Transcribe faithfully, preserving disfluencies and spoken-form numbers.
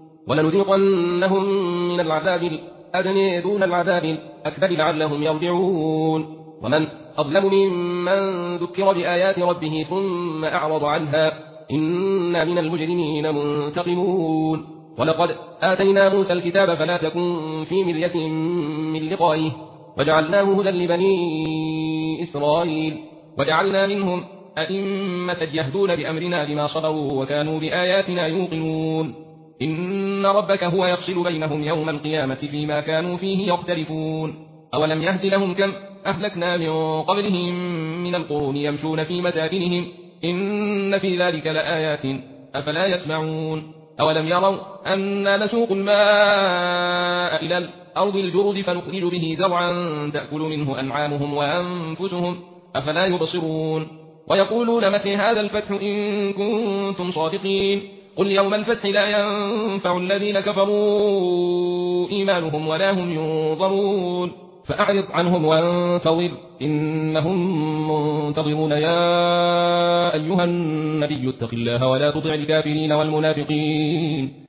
ولنذيقنهم من العذاب الأدنى دون العذاب الأكبر لعلهم يرجعون ومن أظلم ممن ذكر بآيات ربه ثم أعرض عنها إنا من المجرمين منتقمون ولقد آتينا موسى الكتاب فلا تكن في مرية من لقائه وجعلناه هدى لبني إسرائيل وجعلنا منهم أئمة يهدون بأمرنا بما صبروا وكانوا بآياتنا يوقنون إن ربك هو يفصل بينهم يوم القيامة فيما كانوا فيه يختلفون أولم يهد لهم كم أهلكنا من قبلهم من القرون يمشون في مساكنهم إن في ذلك لآيات أفلا يسمعون أولم يروا أنا نسوق الماء إلى الأرض الجرز فنخرج به زرعا تأكل منه أنعامهم وأنفسهم أفلا يبصرون ويقولون متى هذا الفتح إن كنتم صادقين قل يوم الفتح لا ينفع الذين كفروا إيمانهم ولا هم ينظرون فأعرض عنهم وانتظر إنهم منتظرون يا أيها النبي اتق الله ولا تطع الكافرين والمنافقين